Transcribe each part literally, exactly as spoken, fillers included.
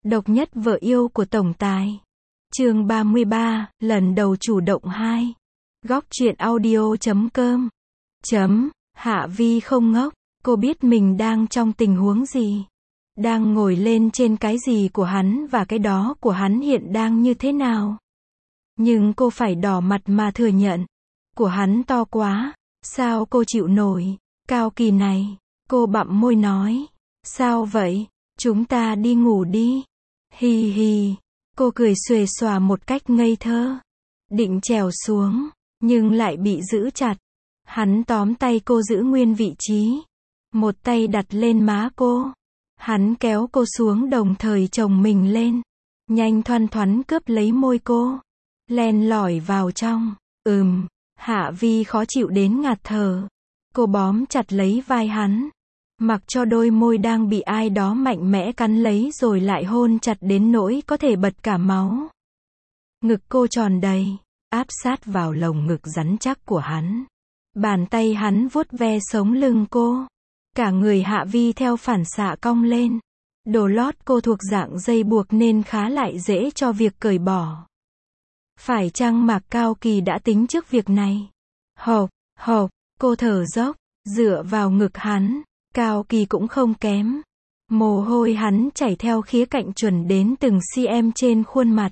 Độc nhất vợ yêu của tổng tài. Chương ba mươi ba, lần đầu chủ động hai. Góc truyện audio chấm com. Chấm, Hạ Vi không ngốc, cô biết mình đang trong tình huống gì. Đang ngồi lên trên cái gì của hắn và cái đó của hắn hiện đang như thế nào. Nhưng cô phải đỏ mặt mà thừa nhận. Của hắn to quá, sao cô chịu nổi, Cao Kỳ này. Cô bặm môi nói, sao vậy, chúng ta đi ngủ đi. Hi hi, cô cười xuề xòa một cách ngây thơ. Định trèo xuống, nhưng lại bị giữ chặt. Hắn tóm tay cô giữ nguyên vị trí. Một tay đặt lên má cô. Hắn kéo cô xuống đồng thời chồng mình lên. Nhanh thoăn thoắn cướp lấy môi cô. Len lỏi vào trong. Ừm, Hạ Vi khó chịu đến ngạt thở. Cô bóm chặt lấy vai hắn. Mặc cho đôi môi đang bị ai đó mạnh mẽ cắn lấy rồi lại hôn chặt đến nỗi có thể bật cả máu. Ngực cô tròn đầy, áp sát vào lồng ngực rắn chắc của hắn. Bàn tay hắn vuốt ve sống lưng cô. Cả người Hạ Vi theo phản xạ cong lên. Đồ lót cô thuộc dạng dây buộc nên khá lại dễ cho việc cởi bỏ. Phải chăng Mạc Cao Kỳ đã tính trước việc này? Hộp, hộp, cô thở dốc, dựa vào ngực hắn. Cao Kỳ cũng không kém. Mồ hôi hắn chảy theo khía cạnh chuẩn đến từng cm trên khuôn mặt.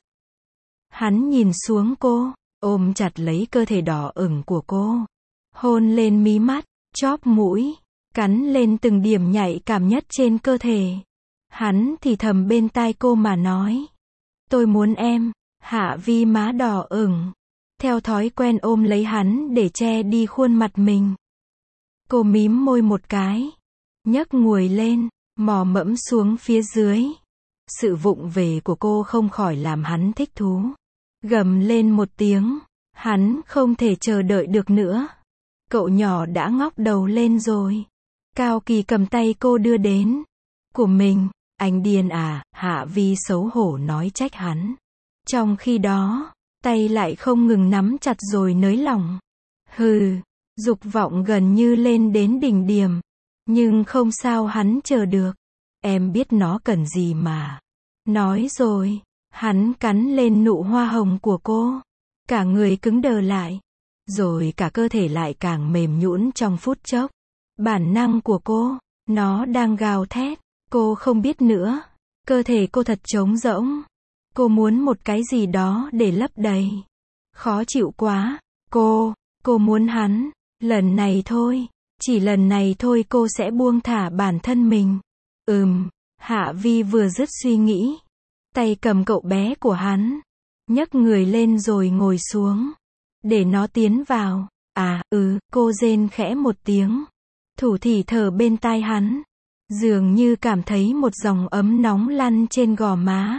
Hắn nhìn xuống cô, ôm chặt lấy cơ thể đỏ ửng của cô. Hôn lên mí mắt, chóp mũi, cắn lên từng điểm nhạy cảm nhất trên cơ thể. Hắn thì thầm bên tai cô mà nói. Tôi muốn em. Hạ Vi má đỏ ửng. Theo thói quen ôm lấy hắn để che đi khuôn mặt mình. Cô mím môi một cái. Nhấc nguồi lên, mò mẫm xuống phía dưới. Sự vụng về của cô không khỏi làm hắn thích thú. Gầm lên một tiếng. Hắn không thể chờ đợi được nữa. Cậu nhỏ đã ngóc đầu lên rồi. Cao Kỳ cầm tay cô đưa đến. Của mình, anh điên à, Hạ Vi xấu hổ nói trách hắn. Trong khi đó, tay lại không ngừng nắm chặt rồi nới lỏng. Hừ, dục vọng gần như lên đến đỉnh điểm. Nhưng không sao hắn chờ được. Em biết nó cần gì mà. Nói rồi, hắn cắn lên nụ hoa hồng của cô. Cả người cứng đờ lại. Rồi cả cơ thể lại càng mềm nhũn trong phút chốc. Bản năng của cô, nó đang gào thét. Cô không biết nữa. Cơ thể cô thật trống rỗng. Cô muốn một cái gì đó để lấp đầy. Khó chịu quá. Cô, cô muốn hắn. Lần này thôi. Chỉ lần này thôi cô sẽ buông thả bản thân mình. Ừm, Hạ Vi vừa dứt suy nghĩ. Tay cầm cậu bé của hắn. Nhấc người lên rồi ngồi xuống. Để nó tiến vào. À, ừ, cô rên khẽ một tiếng. Thủ thỉ thở bên tai hắn. Dường như cảm thấy một dòng ấm nóng lăn trên gò má.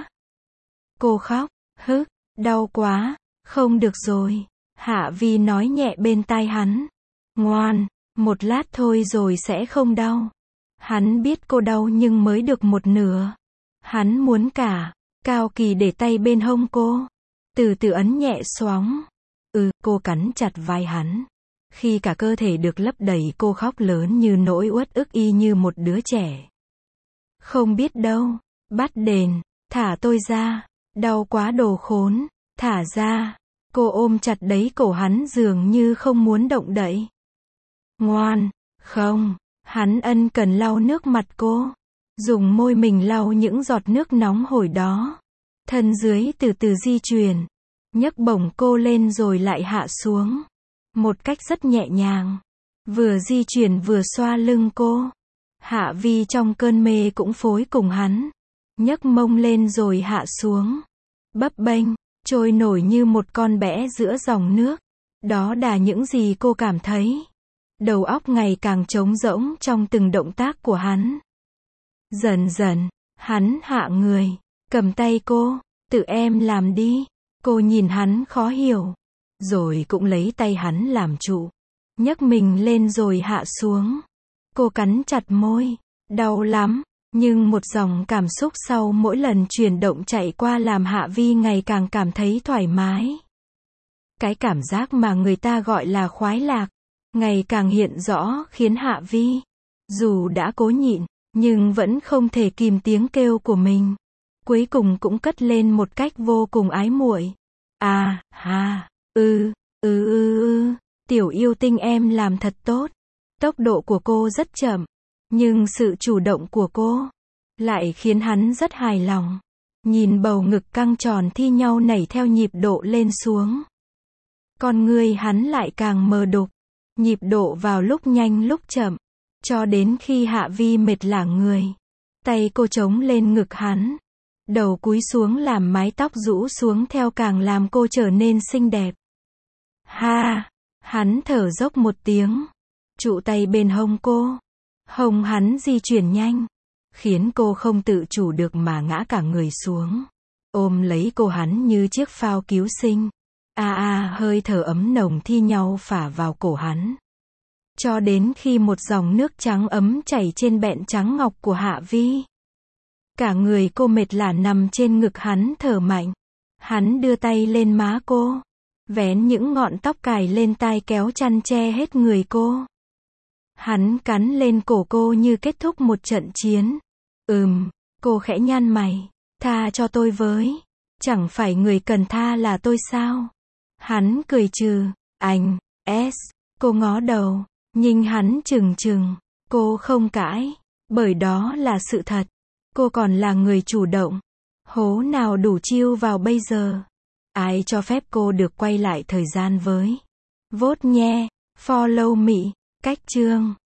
Cô khóc, hức, đau quá, không được rồi. Hạ Vi nói nhẹ bên tai hắn. Ngoan, một lát thôi rồi sẽ không đau. Hắn biết cô đau nhưng mới được một nửa. Hắn muốn cả. Cao Kỳ để tay bên hông cô. Từ từ ấn nhẹ xoóng. Ừ, cô cắn chặt vai hắn. Khi cả cơ thể được lấp đầy cô khóc lớn như nỗi uất ức y như một đứa trẻ. Không biết đâu. Bắt đền. Thả tôi ra. Đau quá đồ khốn. Thả ra. Cô ôm chặt lấy cổ hắn dường như không muốn động đậy. Ngoan. Không. Hắn ân cần lau nước mặt cô. Dùng môi mình lau những giọt nước nóng hổi đó. Thân dưới từ từ di chuyển. Nhấc bổng cô lên rồi lại hạ xuống. Một cách rất nhẹ nhàng. Vừa di chuyển vừa xoa lưng cô. Hạ Vi trong cơn mê cũng phối cùng hắn. Nhấc mông lên rồi hạ xuống. Bấp bênh, trôi nổi như một con bẽ giữa dòng nước. Đó là những gì cô cảm thấy. Đầu óc ngày càng trống rỗng trong từng động tác của hắn. Dần dần, hắn hạ người. Cầm tay cô. Tự em làm đi. Cô nhìn hắn khó hiểu. Rồi cũng lấy tay hắn làm trụ. Nhấc mình lên rồi hạ xuống. Cô cắn chặt môi. Đau lắm. Nhưng một dòng cảm xúc sau mỗi lần chuyển động chạy qua làm Hạ Vi ngày càng cảm thấy thoải mái. Cái cảm giác mà người ta gọi là khoái lạc. Ngày càng hiện rõ khiến Hạ Vi. Dù đã cố nhịn. Nhưng vẫn không thể kìm tiếng kêu của mình. cuối cùng cũng cất lên một cách vô cùng ái muội. À, ha, ư, ư ư ư, tiểu yêu tinh em làm thật tốt. Tốc độ của cô rất chậm, nhưng sự chủ động của cô lại khiến hắn rất hài lòng. Nhìn bầu ngực căng tròn thi nhau nảy theo nhịp độ lên xuống. Con người hắn lại càng mờ đục, nhịp độ vào lúc nhanh lúc chậm, cho đến khi Hạ Vi mệt lả người. Tay cô chống lên ngực hắn, đầu cúi xuống làm mái tóc rũ xuống theo càng làm cô trở nên xinh đẹp. Ha, hắn thở dốc một tiếng, trụ tay bên hông cô. Hông hắn di chuyển nhanh, khiến cô không tự chủ được mà ngã cả người xuống. Ôm lấy cô hắn như chiếc phao cứu sinh. A a, hơi thở ấm nồng thi nhau phả vào cổ hắn. Cho đến khi một dòng nước trắng ấm chảy trên bẹn trắng ngọc của Hạ Vi. Cả người cô mệt lả nằm trên ngực hắn thở mạnh. Hắn đưa tay lên má cô, vén những ngọn tóc cài lên tai kéo chăn che hết người cô. Hắn cắn lên cổ cô như kết thúc một trận chiến. Ừm, cô khẽ nhăn mày. Tha cho tôi với. Chẳng phải người cần tha là tôi sao? Hắn cười trừ. Anh, S. Cô ngó đầu, nhìn hắn chừng chừng. Cô không cãi, bởi đó là sự thật. Cô còn là người chủ động. Hố nào đủ chiêu vào bây giờ? Ai cho phép cô được quay lại thời gian với? Vote nhé, follow me, cách chương.